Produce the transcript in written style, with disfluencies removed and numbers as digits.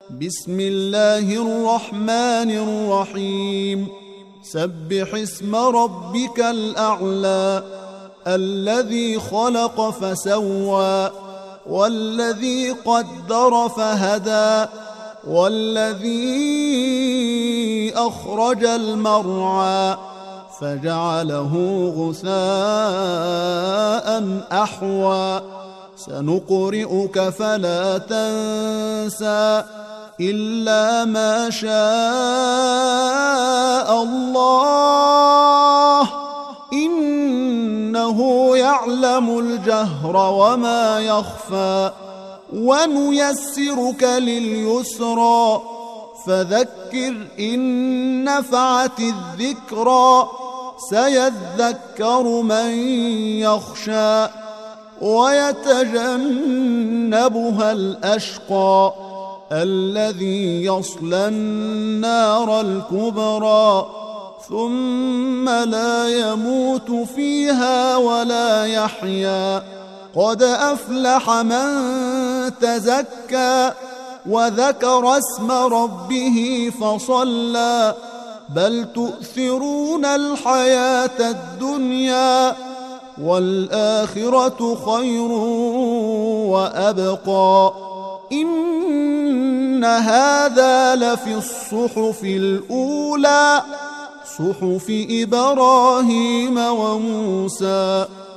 بسم الله الرحمن الرحيم سبح اسم ربك الأعلى الذي خلق فسوى والذي قدر فهدى والذي أخرج المرعى فجعله غثاء أحوى سنقرئك فلا تنسى إلا ما شاء الله إنه يعلم الجهر وما يخفى ونيسرك لليسرى فذكر إن نفعت الذكرى سيذكر من يخشى ويتجنبها الأشقى الذي يصلى النار الكبرى ثم لا يموت فيها ولا يحيا قد أفلح من تزكى وذكر اسم ربه فصلى بل تؤثرون الحياة الدنيا والآخرة خير وأبقى إن هذا لفي الصحف الأولى صحف إبراهيم وموسى